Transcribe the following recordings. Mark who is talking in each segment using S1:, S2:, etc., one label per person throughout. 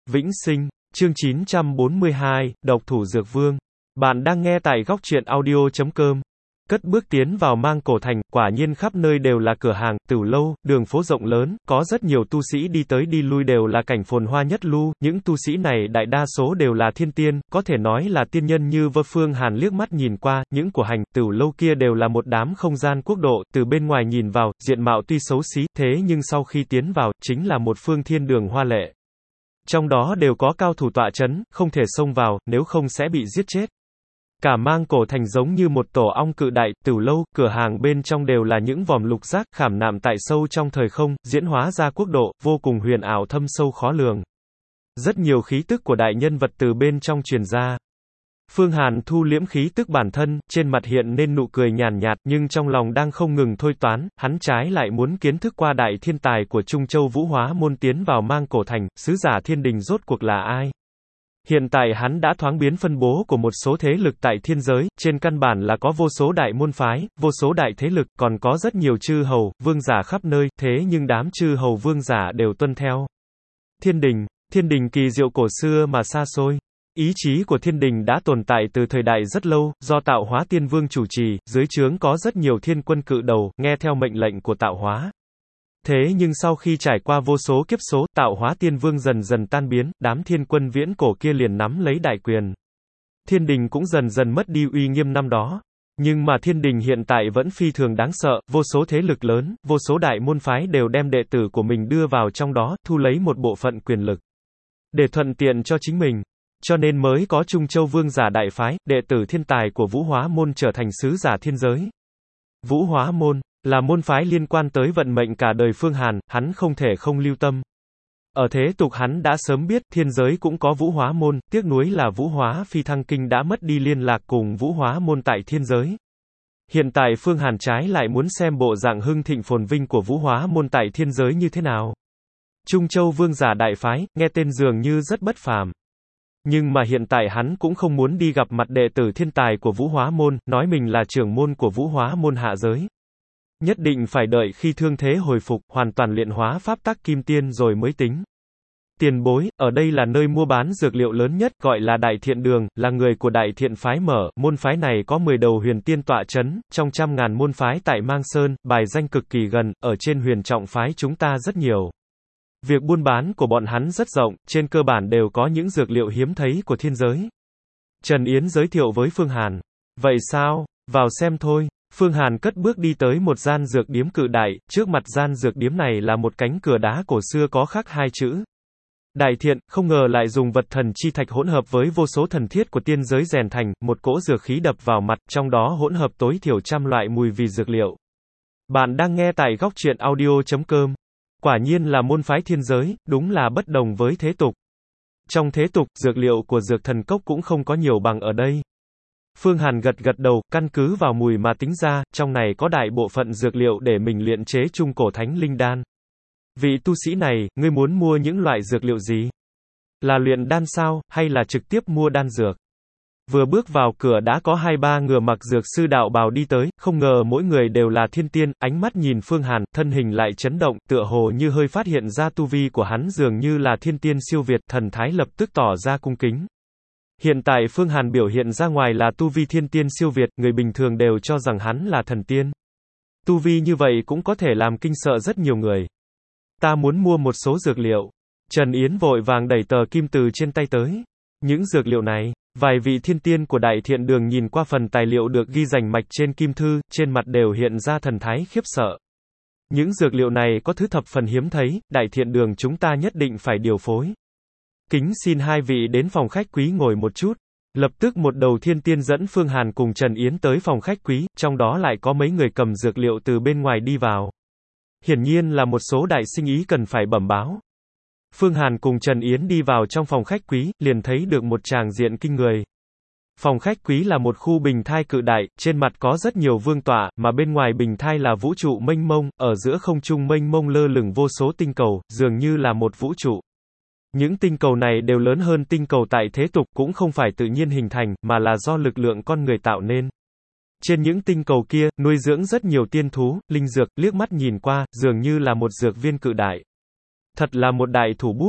S1: Vĩnh Sinh, chương 942, Độc Thủ Dược Vương. Bạn đang nghe tại góc truyện audio.com. Cất bước tiến vào Mang Cổ Thành, quả nhiên khắp nơi đều là cửa hàng, tửu lâu, đường phố rộng lớn, có rất nhiều tu sĩ đi tới đi lui đều là cảnh phồn hoa nhất lưu, những tu sĩ này đại đa số đều là thiên tiên, có thể nói là tiên nhân như vơ. Phương Hàn liếc mắt nhìn qua, những của hành, tửu lâu kia đều là một đám không gian quốc độ, từ bên ngoài nhìn vào, diện mạo tuy xấu xí, thế nhưng sau khi tiến vào, chính là một phương thiên đường hoa lệ. Trong đó đều có cao thủ tọa chấn, không thể xông vào, nếu không sẽ bị giết chết. Cả Mang Cổ Thành giống như một tổ ong cự đại, tửu lâu, cửa hàng bên trong đều là những vòm lục giác, khảm nạm tại sâu trong thời không, diễn hóa ra quốc độ, vô cùng huyền ảo thâm sâu khó lường. Rất nhiều khí tức của đại nhân vật từ bên trong truyền ra. Phương Hàn thu liễm khí tức bản thân, trên mặt hiện nên nụ cười nhàn nhạt, nhưng trong lòng đang không ngừng thôi toán, hắn trái lại muốn kiến thức qua đại thiên tài của Trung Châu Vũ Hóa Môn tiến vào Mang Cổ Thành, sứ giả thiên đình rốt cuộc là ai. Hiện tại hắn đã thoáng biến phân bố của một số thế lực tại thiên giới, trên căn bản là có vô số đại môn phái, vô số đại thế lực, còn có rất nhiều chư hầu, vương giả khắp nơi, thế nhưng đám chư hầu vương giả đều tuân theo thiên đình kỳ diệu cổ xưa mà xa xôi. Ý chí của thiên đình đã tồn tại từ thời đại rất lâu, do Tạo Hóa Tiên Vương chủ trì, dưới trướng có rất nhiều thiên quân cự đầu, nghe theo mệnh lệnh của Tạo Hóa. Thế nhưng sau khi trải qua vô số kiếp số, Tạo Hóa Tiên Vương dần dần tan biến, đám thiên quân viễn cổ kia liền nắm lấy đại quyền. Thiên đình cũng dần dần mất đi uy nghiêm năm đó. Nhưng mà thiên đình hiện tại vẫn phi thường đáng sợ, vô số thế lực lớn, vô số đại môn phái đều đem đệ tử của mình đưa vào trong đó, thu lấy một bộ phận quyền lực. Để thuận tiện cho chính mình. Cho nên mới có Trung Châu Vương giả đại phái, đệ tử thiên tài của Vũ Hóa Môn trở thành sứ giả thiên giới. Vũ Hóa Môn là môn phái liên quan tới vận mệnh cả đời Phương Hàn, hắn không thể không lưu tâm. Ở thế tục hắn đã sớm biết, thiên giới cũng có Vũ Hóa Môn, tiếc nuối là Vũ Hóa Phi Thăng Kinh đã mất đi liên lạc cùng Vũ Hóa Môn tại thiên giới. Hiện tại Phương Hàn trái lại muốn xem bộ dạng hưng thịnh phồn vinh của Vũ Hóa Môn tại thiên giới như thế nào. Trung Châu Vương giả đại phái, nghe tên dường như rất bất phàm. Nhưng mà hiện tại hắn cũng không muốn đi gặp mặt đệ tử thiên tài của Vũ Hóa Môn, nói mình là trưởng môn của Vũ Hóa Môn hạ giới. Nhất định phải đợi khi thương thế hồi phục, hoàn toàn luyện hóa pháp tắc kim tiên rồi mới tính. Tiền bối, ở đây là nơi mua bán dược liệu lớn nhất, gọi là Đại Thiện Đường, là người của Đại Thiện phái mở, môn phái này có 10 đầu huyền tiên tọa chấn, trong trăm ngàn môn phái tại Mang Sơn, bài danh cực kỳ gần, ở trên huyền trọng phái chúng ta rất nhiều. Việc buôn bán của bọn hắn rất rộng, trên cơ bản đều có những dược liệu hiếm thấy của thiên giới. Trần Yến giới thiệu với Phương Hàn. Vậy sao? Vào xem thôi. Phương Hàn cất bước đi tới một gian dược điếm cự đại, trước mặt gian dược điếm này là một cánh cửa đá cổ xưa có khắc hai chữ. Đại Thiện, không ngờ lại dùng vật thần chi thạch hỗn hợp với vô số thần thiết của tiên giới rèn thành, một cỗ dược khí đập vào mặt, trong đó hỗn hợp tối thiểu trăm loại mùi vị dược liệu. Bạn đang nghe tại góc truyện audio.com. Quả nhiên là môn phái thiên giới, đúng là bất đồng với thế tục. Trong thế tục, dược liệu của dược thần cốc cũng không có nhiều bằng ở đây. Phương Hàn gật gật đầu, căn cứ vào mùi mà tính ra, trong này có đại bộ phận dược liệu để mình luyện chế trung cổ thánh linh đan. Vị tu sĩ này, ngươi muốn mua những loại dược liệu gì? Là luyện đan sao, hay là trực tiếp mua đan dược? Vừa bước vào cửa đã có 2-3 người mặc dược sư đạo bào đi tới, không ngờ mỗi người đều là thiên tiên, ánh mắt nhìn Phương Hàn, thân hình lại chấn động, tựa hồ như hơi phát hiện ra tu vi của hắn dường như là thiên tiên siêu việt, thần thái lập tức tỏ ra cung kính. Hiện tại Phương Hàn biểu hiện ra ngoài là tu vi thiên tiên siêu việt, người bình thường đều cho rằng hắn là thần tiên. Tu vi như vậy cũng có thể làm kinh sợ rất nhiều người. Ta muốn mua một số dược liệu. Trần Yến vội vàng đẩy tờ kim từ trên tay tới. Những dược liệu này, vài vị thiên tiên của Đại Thiện Đường nhìn qua phần tài liệu được ghi rành mạch trên kim thư, trên mặt đều hiện ra thần thái khiếp sợ. Những dược liệu này có thứ thập phần hiếm thấy, Đại Thiện Đường chúng ta nhất định phải điều phối. Kính xin hai vị đến phòng khách quý ngồi một chút. Lập tức một đầu thiên tiên dẫn Phương Hàn cùng Trần Yến tới phòng khách quý, trong đó lại có mấy người cầm dược liệu từ bên ngoài đi vào. Hiển nhiên là một số đại sinh ý cần phải bẩm báo. Phương Hàn cùng Trần Yến đi vào trong phòng khách quý, liền thấy được một tràng diện kinh người. Phòng khách quý là một khu bình thai cự đại, trên mặt có rất nhiều vương tọa, mà bên ngoài bình thai là vũ trụ mênh mông, ở giữa không trung mênh mông lơ lửng vô số tinh cầu, dường như là một vũ trụ. Những tinh cầu này đều lớn hơn tinh cầu tại thế tục, cũng không phải tự nhiên hình thành, mà là do lực lượng con người tạo nên. Trên những tinh cầu kia, nuôi dưỡng rất nhiều tiên thú, linh dược, liếc mắt nhìn qua, dường như là một dược viên cự đại. Thật là một đại thủ bút.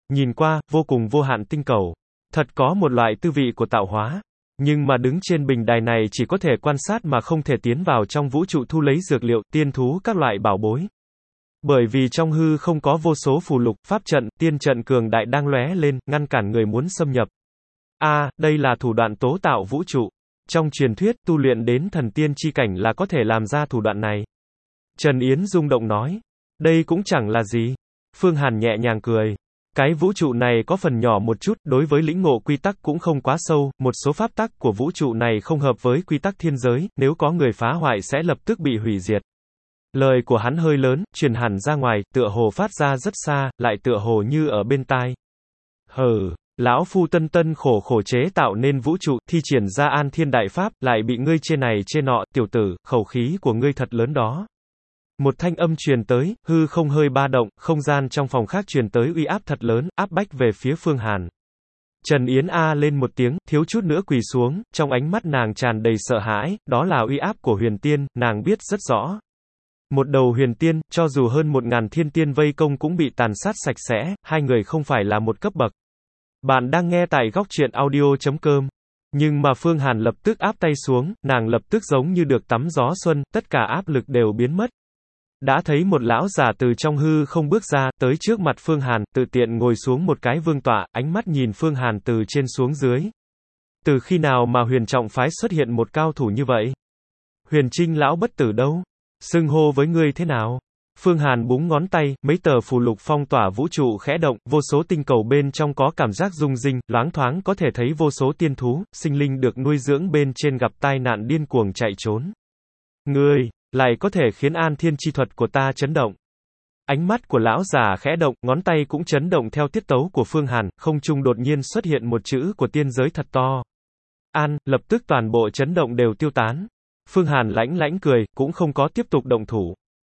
S1: Nhìn qua, vô cùng vô hạn tinh cầu. Thật có một loại tư vị của tạo hóa. Nhưng mà đứng trên bình đài này chỉ có thể quan sát mà không thể tiến vào trong vũ trụ thu lấy dược liệu, tiên thú các loại bảo bối. Bởi vì trong hư không có vô số phù lục, pháp trận, tiên trận cường đại đang lóe lên, ngăn cản người muốn xâm nhập. Đây là thủ đoạn tố tạo vũ trụ. Trong truyền thuyết, tu luyện đến thần tiên chi cảnh là có thể làm ra thủ đoạn này. Trần Yến rung động nói. Đây cũng chẳng là gì. Phương Hàn nhẹ nhàng cười. Cái vũ trụ này có phần nhỏ một chút, đối với lĩnh ngộ quy tắc cũng không quá sâu, một số pháp tắc của vũ trụ này không hợp với quy tắc thiên giới, nếu có người phá hoại sẽ lập tức bị hủy diệt. Lời của hắn hơi lớn, truyền hẳn ra ngoài, tựa hồ phát ra rất xa, lại tựa hồ như ở bên tai. Lão phu tân tân khổ khổ chế tạo nên vũ trụ, thi triển ra An Thiên Đại Pháp, lại bị ngươi chê này chê nọ, tiểu tử, khẩu khí của ngươi thật lớn đó. Một thanh âm truyền tới, hư không hơi ba động, không gian trong phòng khác truyền tới uy áp thật lớn, áp bách về phía Phương Hàn. Trần Yến lên một tiếng, thiếu chút nữa quỳ xuống, trong ánh mắt nàng tràn đầy sợ hãi, đó là uy áp của huyền tiên, nàng biết rất rõ. Một đầu huyền tiên, cho dù hơn 1000 thiên tiên vây công cũng bị tàn sát sạch sẽ, hai người không phải là một cấp bậc. Bạn đang nghe tại góc truyện audio.com. Nhưng mà Phương Hàn lập tức áp tay xuống, nàng lập tức giống như được tắm gió xuân, tất cả áp lực đều biến mất. Đã thấy một lão già từ trong hư không bước ra, tới trước mặt Phương Hàn, tự tiện ngồi xuống một cái vương tọa, ánh mắt nhìn Phương Hàn từ trên xuống dưới. Từ khi nào mà huyền trọng phái xuất hiện một cao thủ như vậy? Huyền Trinh lão bất tử đâu? Xưng hô với ngươi thế nào? Phương Hàn búng ngón tay, mấy tờ phù lục phong tỏa vũ trụ khẽ động, vô số tinh cầu bên trong có cảm giác rung rinh, loáng thoáng có thể thấy vô số tiên thú, sinh linh được nuôi dưỡng bên trên gặp tai nạn điên cuồng chạy trốn. Ngươi, lại có thể khiến An Thiên chi thuật của ta chấn động. Ánh mắt của lão già khẽ động, ngón tay cũng chấn động theo tiết tấu của Phương Hàn, không trung đột nhiên xuất hiện một chữ của tiên giới thật to. Lập tức toàn bộ chấn động đều tiêu tán. Phương Hàn lãnh lãnh cười, cũng không có tiếp tục động thủ.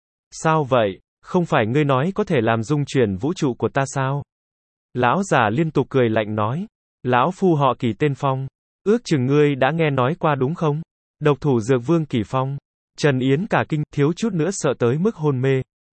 S1: Sao vậy? Không phải ngươi nói có thể làm dung chuyển vũ trụ của ta sao? Lão già liên tục cười lạnh nói. Lão phu họ Kỳ tên Phong. Ước chừng ngươi đã nghe nói qua đúng không? Độc thủ dược vương Kỳ Phong. Trần Yến cả kinh, thiếu chút nữa sợ tới mức hôn mê.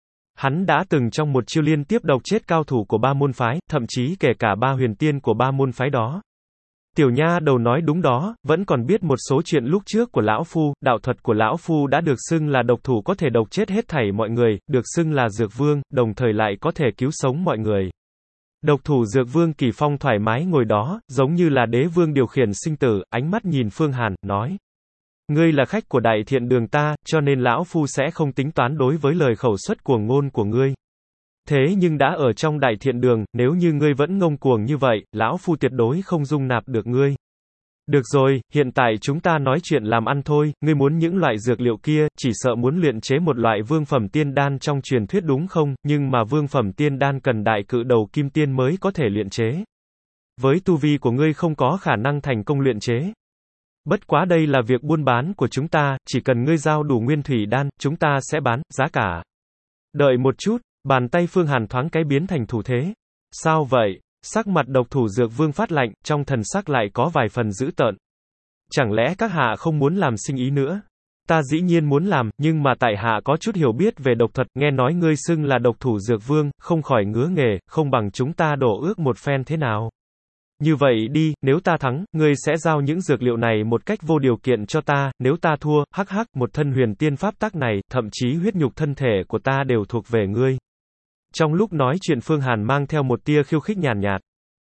S1: Hắn đã từng trong một chiêu liên tiếp độc chết cao thủ của 3 môn phái, thậm chí kể cả 3 huyền tiên của 3 môn phái đó. Tiểu nha đầu nói đúng đó, vẫn còn biết một số chuyện lúc trước của lão phu, đạo thuật của lão phu đã được xưng là độc thủ có thể độc chết hết thảy mọi người, được xưng là dược vương, đồng thời lại có thể cứu sống mọi người. Độc thủ dược vương Kỳ Phong thoải mái ngồi đó, giống như là đế vương điều khiển sinh tử, ánh mắt nhìn Phương Hàn, nói. Ngươi là khách của đại thiện đường ta, cho nên lão phu sẽ không tính toán đối với lời khẩu xuất cuồng ngôn của ngươi. Thế nhưng đã ở trong đại thiện đường, nếu như ngươi vẫn ngông cuồng như vậy, lão phu tuyệt đối không dung nạp được ngươi. Được rồi, hiện tại chúng ta nói chuyện làm ăn thôi, ngươi muốn những loại dược liệu kia, chỉ sợ muốn luyện chế một loại vương phẩm tiên đan trong truyền thuyết đúng không, nhưng mà vương phẩm tiên đan cần đại cự đầu kim tiên mới có thể luyện chế. Với tu vi của ngươi không có khả năng thành công luyện chế. Bất quá đây là việc buôn bán của chúng ta, chỉ cần ngươi giao đủ nguyên thủy đan, chúng ta sẽ bán, giá cả. Đợi một chút, bàn tay Phương Hàn thoáng cái biến thành thủ thế. Sao vậy? Sắc mặt độc thủ dược vương phát lạnh, trong thần sắc lại có vài phần dữ tợn. Chẳng lẽ các hạ không muốn làm sinh ý nữa? Ta dĩ nhiên muốn làm, nhưng mà tại hạ có chút hiểu biết về độc thuật, nghe nói ngươi xưng là độc thủ dược vương, không khỏi ngứa nghề, không bằng chúng ta đổ ước một phen thế nào? Như vậy đi, nếu ta thắng, ngươi sẽ giao những dược liệu này một cách vô điều kiện cho ta, nếu ta thua, một thân huyền tiên pháp tắc này, thậm chí huyết nhục thân thể của ta đều thuộc về ngươi. Trong lúc nói chuyện Phương Hàn mang theo một tia khiêu khích nhàn nhạt.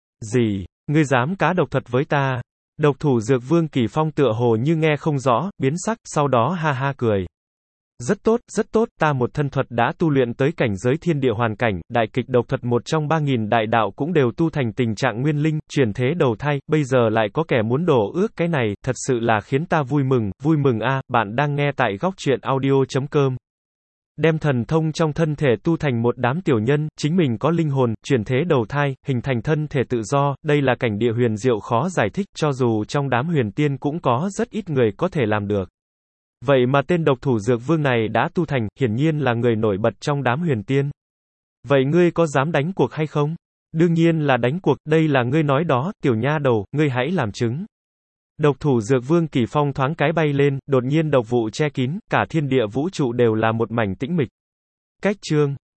S1: Gì? Ngươi dám cá độc thuật với ta? Độc thủ dược vương Kỳ Phong tựa hồ như nghe không rõ, biến sắc, sau đó ha ha cười. Rất tốt, ta một thân thuật đã tu luyện tới cảnh giới thiên địa hoàn cảnh, đại kịch độc thuật một trong 3000 đại đạo cũng đều tu thành tình trạng nguyên linh, chuyển thế đầu thai, bây giờ lại có kẻ muốn đổ ước cái này, thật sự là khiến ta vui mừng bạn đang nghe tại góc truyện audio.com. Đem thần thông trong thân thể tu thành một đám tiểu nhân, chính mình có linh hồn, chuyển thế đầu thai, hình thành thân thể tự do, đây là cảnh địa huyền diệu khó giải thích, cho dù trong đám huyền tiên cũng có rất ít người có thể làm được. Vậy mà tên độc thủ dược vương này đã tu thành, hiển nhiên là người nổi bật trong đám huyền tiên. Vậy ngươi có dám đánh cuộc hay không? Đương nhiên là đánh cuộc, đây là ngươi nói đó, tiểu nha đầu, ngươi hãy làm chứng. Độc thủ dược vương Kỳ Phong thoáng cái bay lên, đột nhiên độc vụ che kín, cả thiên địa vũ trụ đều là một mảnh tĩnh mịch. Cách chương